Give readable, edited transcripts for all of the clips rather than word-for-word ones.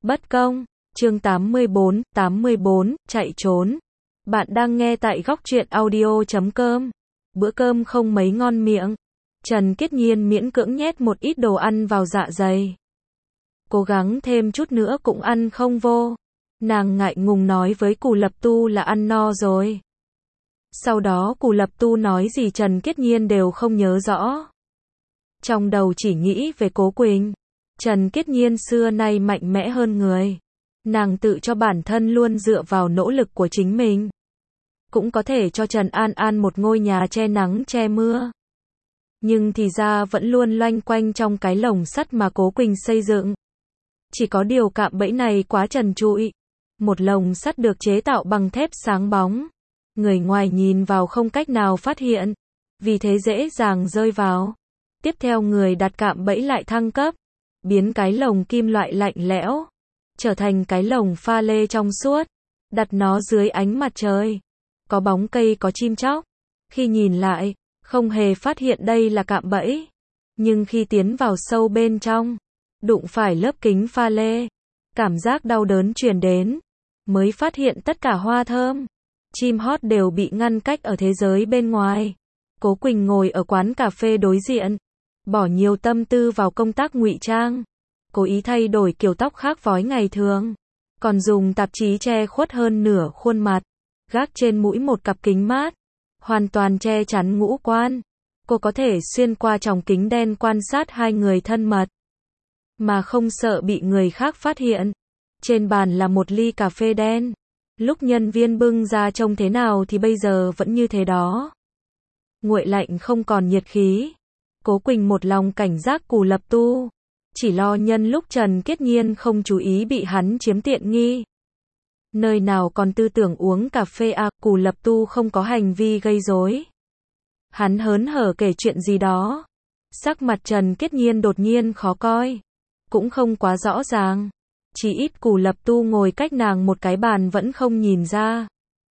Bất công, chương 84, chạy trốn. Bạn đang nghe tại góc truyện audio.com. Bữa cơm không mấy ngon miệng. Trần Kiết Nhiên miễn cưỡng nhét một ít đồ ăn vào dạ dày. Cố gắng thêm chút nữa cũng ăn không vô. Nàng ngại ngùng nói với Cù Lập Tu là ăn no rồi. Sau đó Cù Lập Tu nói gì Trần Kiết Nhiên đều không nhớ rõ. Trong đầu chỉ nghĩ về Cố Quỳnh. Trần Kiết Nhiên xưa nay mạnh mẽ hơn người. Nàng tự cho bản thân luôn dựa vào nỗ lực của chính mình. Cũng có thể cho Trần An An một ngôi nhà che nắng che mưa. Nhưng thì ra vẫn luôn loanh quanh trong cái lồng sắt mà Cố Quỳnh xây dựng. Chỉ có điều cạm bẫy này quá trần trụi. Một lồng sắt được chế tạo bằng thép sáng bóng. Người ngoài nhìn vào không cách nào phát hiện. Vì thế dễ dàng rơi vào. Tiếp theo người đặt cạm bẫy lại thăng cấp. Biến cái lồng kim loại lạnh lẽo. Trở thành cái lồng pha lê trong suốt. Đặt nó dưới ánh mặt trời. Có bóng cây có chim chóc. Khi nhìn lại, không hề phát hiện đây là cạm bẫy. Nhưng khi tiến vào sâu bên trong, đụng phải lớp kính pha lê, cảm giác đau đớn truyền đến, mới phát hiện tất cả hoa thơm, chim hót đều bị ngăn cách ở thế giới bên ngoài. Cố Quỳnh ngồi ở quán cà phê đối diện, bỏ nhiều tâm tư vào công tác ngụy trang, cố ý thay đổi kiểu tóc khác với ngày thường, còn dùng tạp chí che khuất hơn nửa khuôn mặt, gác trên mũi một cặp kính mát, hoàn toàn che chắn ngũ quan. Cô có thể xuyên qua tròng kính đen quan sát hai người thân mật, mà không sợ bị người khác phát hiện. Trên bàn là một ly cà phê đen. Lúc nhân viên bưng ra trông thế nào thì bây giờ vẫn như thế đó. Nguội lạnh không còn nhiệt khí. Cố Quỳnh một lòng cảnh giác Cù Lập Tu. Chỉ lo nhân lúc Trần Kiết Nhiên không chú ý bị hắn chiếm tiện nghi. Nơi nào còn tư tưởng uống cà phê à, Cù Lập Tu không có hành vi gây rối. Hắn hớn hở kể chuyện gì đó. Sắc mặt Trần Kiết Nhiên đột nhiên khó coi. Cũng không quá rõ ràng. Chỉ ít Cù Lập Tu ngồi cách nàng một cái bàn vẫn không nhìn ra.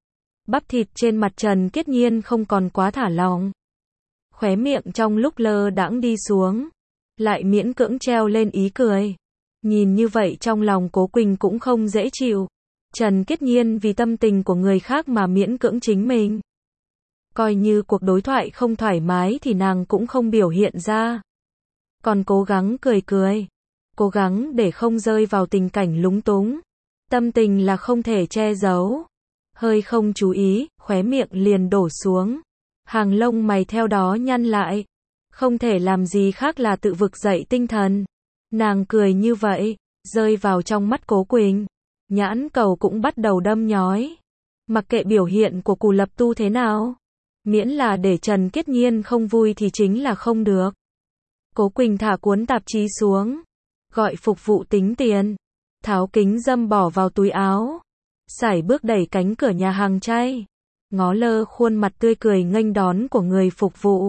Bắp thịt trên mặt Trần Kiết Nhiên không còn quá thả lỏng. Khóe miệng trong lúc lơ đãng đi xuống. Lại miễn cưỡng treo lên ý cười. Nhìn như vậy trong lòng Cố Quỳnh cũng không dễ chịu. Trần Kiết Nhiên vì tâm tình của người khác mà miễn cưỡng chính mình. Coi như cuộc đối thoại không thoải mái thì nàng cũng không biểu hiện ra. Còn cố gắng cười cười. Cố gắng để không rơi vào tình cảnh lúng túng. Tâm tình là không thể che giấu. Hơi không chú ý, khóe miệng liền đổ xuống. Hàng lông mày theo đó nhăn lại. Không thể làm gì khác là tự vực dậy tinh thần. Nàng cười như vậy, rơi vào trong mắt Cố Quỳnh. Nhãn cầu cũng bắt đầu đâm nhói. Mặc kệ biểu hiện của Cù Lập Tu thế nào. Miễn là để Trần Kiết Nhiên không vui thì chính là không được. Cố Quỳnh thả cuốn tạp chí xuống. Gọi phục vụ tính tiền. Tháo kính dâm bỏ vào túi áo. Sải bước đẩy cánh cửa nhà hàng chay. Ngó lơ khuôn mặt tươi cười nghênh đón của người phục vụ.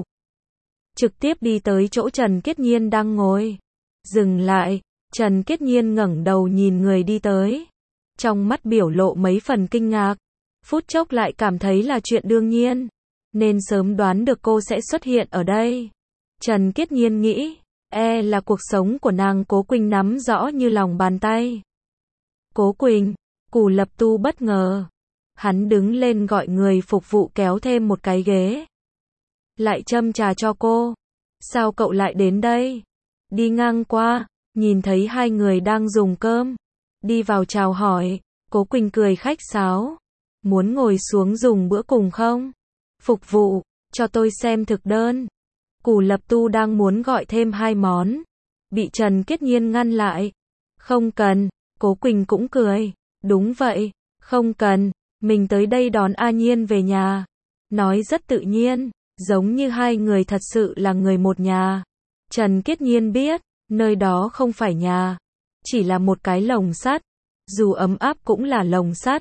Trực tiếp đi tới chỗ Trần Kiết Nhiên đang ngồi. Dừng lại. Trần Kiết Nhiên ngẩng đầu nhìn người đi tới. Trong mắt biểu lộ mấy phần kinh ngạc. Phút chốc lại cảm thấy là chuyện đương nhiên. Nên sớm đoán được cô sẽ xuất hiện ở đây. Trần Kiết Nhiên nghĩ. Là cuộc sống của nàng Cố Quỳnh nắm rõ như lòng bàn tay. Cố Quỳnh. Cù Lập Tu bất ngờ. Hắn đứng lên gọi người phục vụ kéo thêm một cái ghế. Lại châm trà cho cô. Sao cậu lại đến đây? Đi ngang qua, nhìn thấy hai người đang dùng cơm. Đi vào chào hỏi. Cố Quỳnh cười khách sáo. Muốn ngồi xuống dùng bữa cùng không? Phục vụ, cho tôi xem thực đơn. Cù Lập Tu đang muốn gọi thêm 2 món. Bị Trần Kiết Nhiên ngăn lại. Không cần. Cố Quỳnh cũng cười. Đúng vậy. Không cần. Mình tới đây đón A Nhiên về nhà. Nói rất tự nhiên. Giống như hai người thật sự là người một nhà. Trần Kiết Nhiên biết. Nơi đó không phải nhà. Chỉ là một cái lồng sắt. Dù ấm áp cũng là lồng sắt.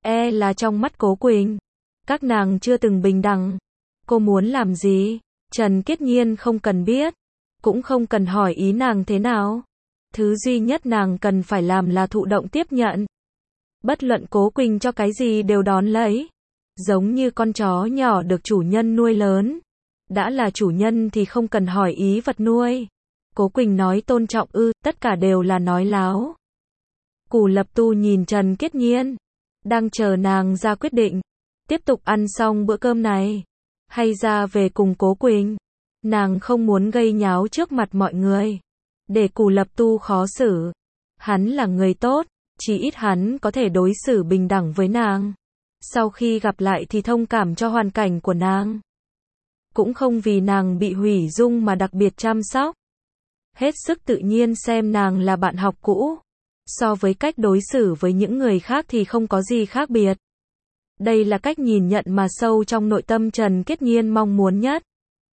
Là trong mắt Cố Quỳnh. Các nàng chưa từng bình đẳng. Cô muốn làm gì? Trần Kiết Nhiên không cần biết. Cũng không cần hỏi ý nàng thế nào. Thứ duy nhất nàng cần phải làm là thụ động tiếp nhận. Bất luận Cố Quỳnh cho cái gì đều đón lấy. Giống như con chó nhỏ được chủ nhân nuôi lớn. Đã là chủ nhân thì không cần hỏi ý vật nuôi. Cố Quỳnh nói tôn trọng tất cả đều là nói láo. Cù Lập Tu nhìn Trần Kiết Nhiên, đang chờ nàng ra quyết định, tiếp tục ăn xong bữa cơm này, hay ra về cùng Cố Quỳnh. Nàng không muốn gây nháo trước mặt mọi người, để Cù Lập Tu khó xử. Hắn là người tốt, chỉ ít hắn có thể đối xử bình đẳng với nàng. Sau khi gặp lại thì thông cảm cho hoàn cảnh của nàng. Cũng không vì nàng bị hủy dung mà đặc biệt chăm sóc. Hết sức tự nhiên xem nàng là bạn học cũ. So với cách đối xử với những người khác thì không có gì khác biệt. Đây là cách nhìn nhận mà sâu trong nội tâm Trần Kiết Nhiên mong muốn nhất.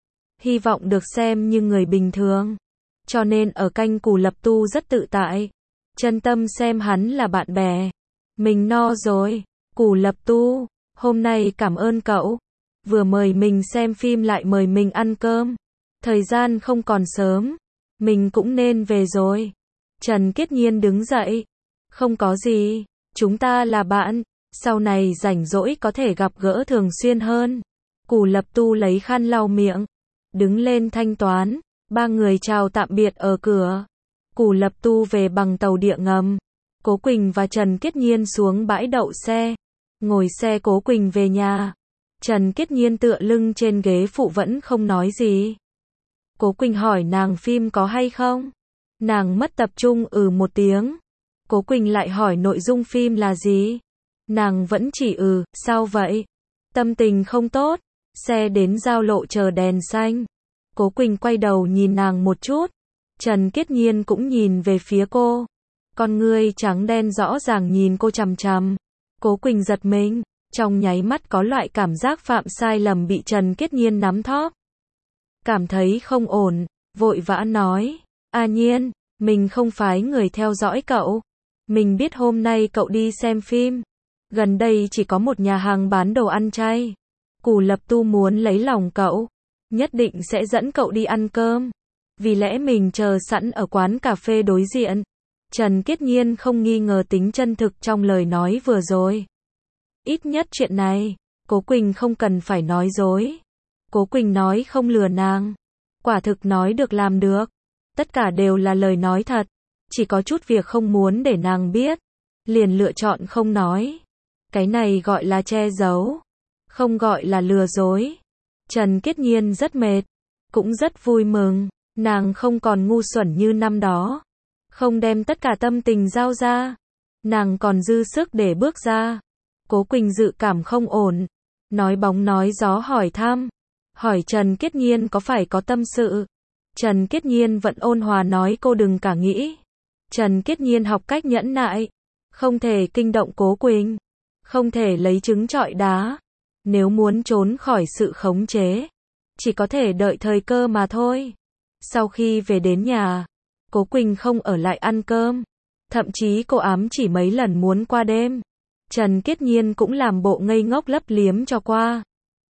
Hy vọng được xem như người bình thường. Cho nên ở cạnh Cù Lập Tu rất tự tại. Chân tâm xem hắn là bạn bè. Mình no rồi. Cù Lập Tu, hôm nay cảm ơn cậu. Vừa mời mình xem phim lại mời mình ăn cơm. Thời gian không còn sớm. Mình cũng nên về rồi. Trần Kiết Nhiên đứng dậy. Không có gì. Chúng ta là bạn. Sau này rảnh rỗi có thể gặp gỡ thường xuyên hơn. Cù Lập Tu lấy khăn lau miệng. Đứng lên thanh toán. Ba người chào tạm biệt ở cửa. Cù Lập Tu về bằng tàu điện ngầm. Cố Quỳnh và Trần Kiết Nhiên xuống bãi đậu xe. Ngồi xe Cố Quỳnh về nhà. Trần Kiết Nhiên tựa lưng trên ghế phụ vẫn không nói gì. Cố Quỳnh hỏi nàng phim có hay không? Nàng mất tập trung một tiếng. Cố Quỳnh lại hỏi nội dung phim là gì? Nàng vẫn chỉ sao vậy? Tâm tình không tốt. Xe đến giao lộ chờ đèn xanh. Cố Quỳnh quay đầu nhìn nàng một chút. Trần Kiết Nhiên cũng nhìn về phía cô. Con ngươi trắng đen rõ ràng nhìn cô chằm chằm. Cố Quỳnh giật mình. Trong nháy mắt có loại cảm giác phạm sai lầm bị Trần Kiết Nhiên nắm thóp. Cảm thấy không ổn. Vội vã nói. A Nhiên, mình không phải người theo dõi cậu. Mình biết hôm nay cậu đi xem phim. Gần đây chỉ có một nhà hàng bán đồ ăn chay. Cù Lập Tu muốn lấy lòng cậu. Nhất định sẽ dẫn cậu đi ăn cơm. Vì lẽ mình chờ sẵn ở quán cà phê đối diện. Trần Kiết Nhiên không nghi ngờ tính chân thực trong lời nói vừa rồi. Ít nhất chuyện này, Cố Quỳnh không cần phải nói dối. Cố Quỳnh nói không lừa nàng. Quả thực nói được làm được. Tất cả đều là lời nói thật. Chỉ có chút việc không muốn để nàng biết. Liền lựa chọn không nói. Cái này gọi là che giấu. Không gọi là lừa dối. Trần Kiết Nhiên rất mệt. Cũng rất vui mừng. Nàng không còn ngu xuẩn như năm đó. Không đem tất cả tâm tình giao ra. Nàng còn dư sức để bước ra. Cố Quỳnh dự cảm không ổn. Nói bóng nói gió hỏi thăm. Hỏi Trần Kiết Nhiên có phải có tâm sự. Trần Kiết Nhiên vẫn ôn hòa nói cô đừng cả nghĩ. Trần Kiết Nhiên học cách nhẫn nại. Không thể kinh động Cố Quỳnh. Không thể lấy trứng trọi đá. Nếu muốn trốn khỏi sự khống chế. Chỉ có thể đợi thời cơ mà thôi. Sau khi về đến nhà. Cố Quỳnh không ở lại ăn cơm. Thậm chí cô ám chỉ mấy lần muốn qua đêm. Trần Kiết Nhiên cũng làm bộ ngây ngốc lấp liếm cho qua.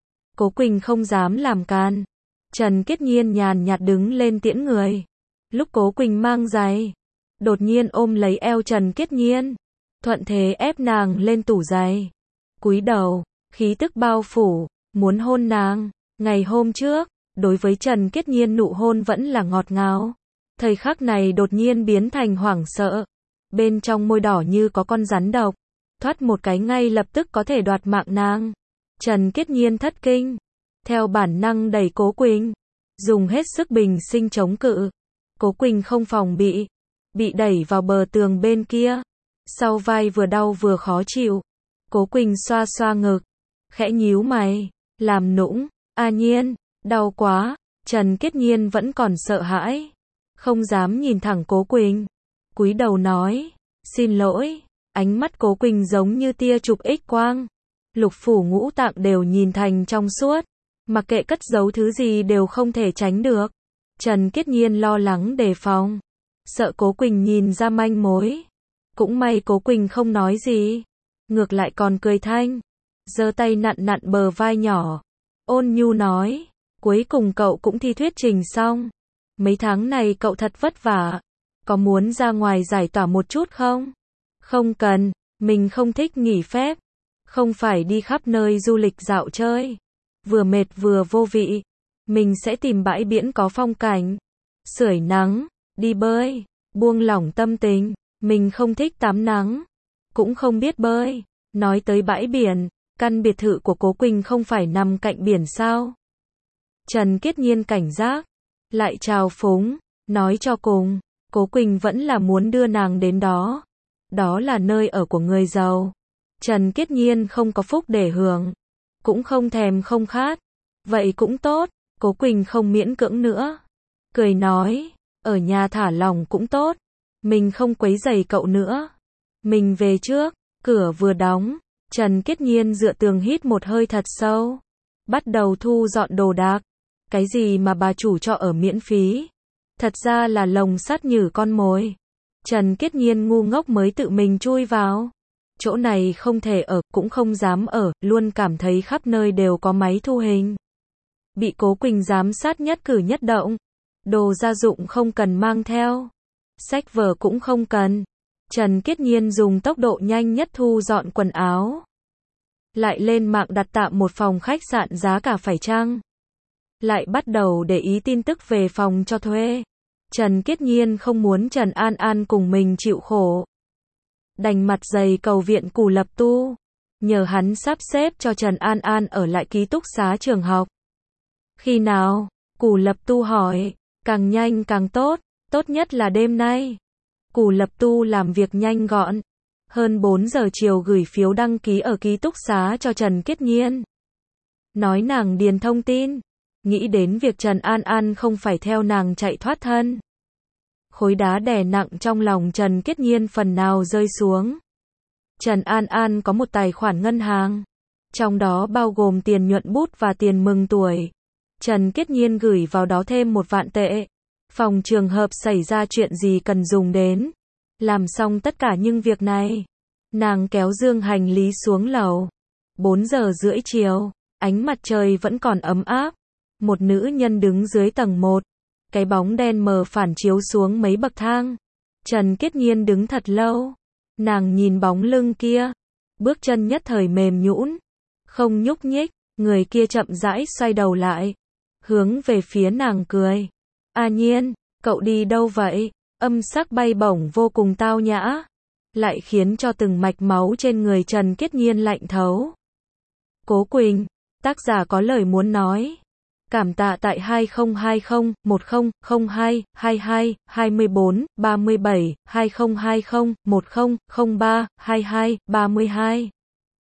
Cố Quỳnh không dám làm can. Trần Kiết Nhiên nhàn nhạt đứng lên tiễn người. Lúc Cố Quỳnh mang giày. Đột nhiên ôm lấy eo Trần Kiết Nhiên. Thuận thế ép nàng lên tủ giày. Cúi đầu, khí tức bao phủ, muốn hôn nàng. Ngày hôm trước, đối với Trần Kiết Nhiên nụ hôn vẫn là ngọt ngào. Thời khắc này đột nhiên biến thành hoảng sợ. Bên trong môi đỏ như có con rắn độc. Thoát một cái ngay lập tức có thể đoạt mạng nàng. Trần Kiết Nhiên thất kinh. Theo bản năng đẩy Cố Quỳnh. Dùng hết sức bình sinh chống cự. Cố Quỳnh không phòng bị. Bị đẩy vào bờ tường bên kia. Sau vai vừa đau vừa khó chịu. Cố Quỳnh xoa xoa ngực. Khẽ nhíu mày. Làm nũng. A Nhiên, đau quá. Trần Kiết Nhiên vẫn còn sợ hãi. Không dám nhìn thẳng Cố Quỳnh. Cúi đầu nói. Xin lỗi. Ánh mắt Cố Quỳnh giống như tia chụp X quang. Lục phủ ngũ tạng đều nhìn thành trong suốt. Mặc kệ cất giấu thứ gì đều không thể tránh được. Trần Kiết Nhiên lo lắng đề phòng. Sợ Cố Quỳnh nhìn ra manh mối. Cũng may Cố Quỳnh không nói gì. Ngược lại còn cười thanh. Giơ tay nặn nặn bờ vai nhỏ. Ôn nhu nói. Cuối cùng cậu cũng thi thuyết trình xong. Mấy tháng này cậu thật vất vả. Có muốn ra ngoài giải tỏa một chút không? Không cần. Mình không thích nghỉ phép. Không phải đi khắp nơi du lịch dạo chơi. Vừa mệt vừa vô vị. Mình sẽ tìm bãi biển có phong cảnh. Sưởi nắng. Đi bơi. Buông lỏng tâm tình. Mình không thích tắm nắng, cũng không biết bơi. Nói tới bãi biển, căn biệt thự của Cố Quỳnh không phải nằm cạnh biển sao? Trần Kiết Nhiên cảnh giác, lại trào phúng, nói cho cùng, Cố Quỳnh vẫn là muốn đưa nàng đến đó. Đó là nơi ở của người giàu. Trần Kiết Nhiên không có phúc để hưởng, cũng không thèm không khát. Vậy cũng tốt, Cố Quỳnh không miễn cưỡng nữa. Cười nói, ở nhà thả lỏng cũng tốt, mình không quấy rầy cậu nữa. Mình về trước, cửa vừa đóng, Trần Kiết Nhiên dựa tường hít một hơi thật sâu, bắt đầu thu dọn đồ đạc. Cái gì mà bà chủ cho ở miễn phí, thật ra là lồng sắt nhử con mồi. Trần Kiết Nhiên ngu ngốc mới tự mình chui vào. Chỗ này không thể ở, cũng không dám ở, luôn cảm thấy khắp nơi đều có máy thu hình. Bị Cố Quỳnh giám sát nhất cử nhất động. Đồ gia dụng không cần mang theo, sách vở cũng không cần. Trần Kiết Nhiên dùng tốc độ nhanh nhất thu dọn quần áo. Lại lên mạng đặt tạm một phòng khách sạn giá cả phải chăng. Lại bắt đầu để ý tin tức về phòng cho thuê. Trần Kiết Nhiên không muốn Trần An An cùng mình chịu khổ. Đành mặt dày cầu viện Cù Lập Tu, nhờ hắn sắp xếp cho Trần An An ở lại ký túc xá trường học. Khi nào? Cù Lập Tu hỏi. Càng nhanh càng tốt, tốt nhất là đêm nay. Cù Lập Tu làm việc nhanh gọn. Hơn 4 giờ chiều gửi phiếu đăng ký ở ký túc xá cho Trần Kiết Nhiên. Nói nàng điền thông tin. Nghĩ đến việc Trần An An không phải theo nàng chạy thoát thân. Khối đá đè nặng trong lòng Trần Kiết Nhiên phần nào rơi xuống. Trần An An có một tài khoản ngân hàng, trong đó bao gồm tiền nhuận bút và tiền mừng tuổi. Trần Kiết Nhiên gửi vào đó thêm 1 vạn tệ. Phòng trường hợp xảy ra chuyện gì cần dùng đến. Làm xong tất cả những việc này, nàng kéo dương hành lý xuống lầu. 4 giờ rưỡi chiều, ánh mặt trời vẫn còn ấm áp. Một nữ nhân đứng dưới tầng 1. Cái bóng đen mờ phản chiếu xuống mấy bậc thang. Trần Kiết Nhiên đứng thật lâu. Nàng nhìn bóng lưng kia. Bước chân nhất thời mềm nhũn, không nhúc nhích. Người kia chậm rãi xoay đầu lại, hướng về phía nàng cười. A Nhiên, cậu đi đâu vậy? Âm sắc bay bổng vô cùng tao nhã, lại khiến cho từng mạch máu trên người Trần Kiết Nhiên lạnh thấu. Cố Quỳnh, tác giả có lời muốn nói. Cảm tạ tại 2020 1002 22 24 37 2020 1003 22 32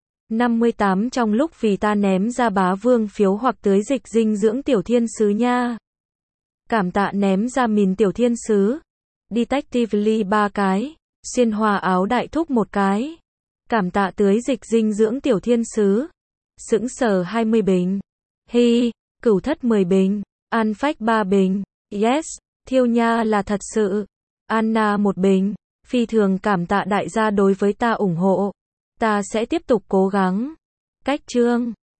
58 trong lúc vì ta ném ra bá vương phiếu hoặc tưới dịch dinh dưỡng tiểu thiên sứ nha. Cảm tạ ném ra mìn tiểu thiên sứ. Detectively 3 cái. Xuyên hòa áo đại thúc 1 cái. Cảm tạ tưới dịch dinh dưỡng tiểu thiên sứ. Sững sờ 20 bình. Hi, cửu thất 10 bình. An phách 3 bình. Yes, thiêu nha là thật sự. Anna 1 bình. Phi thường cảm tạ đại gia đối với ta ủng hộ. Ta sẽ tiếp tục cố gắng. Cách chương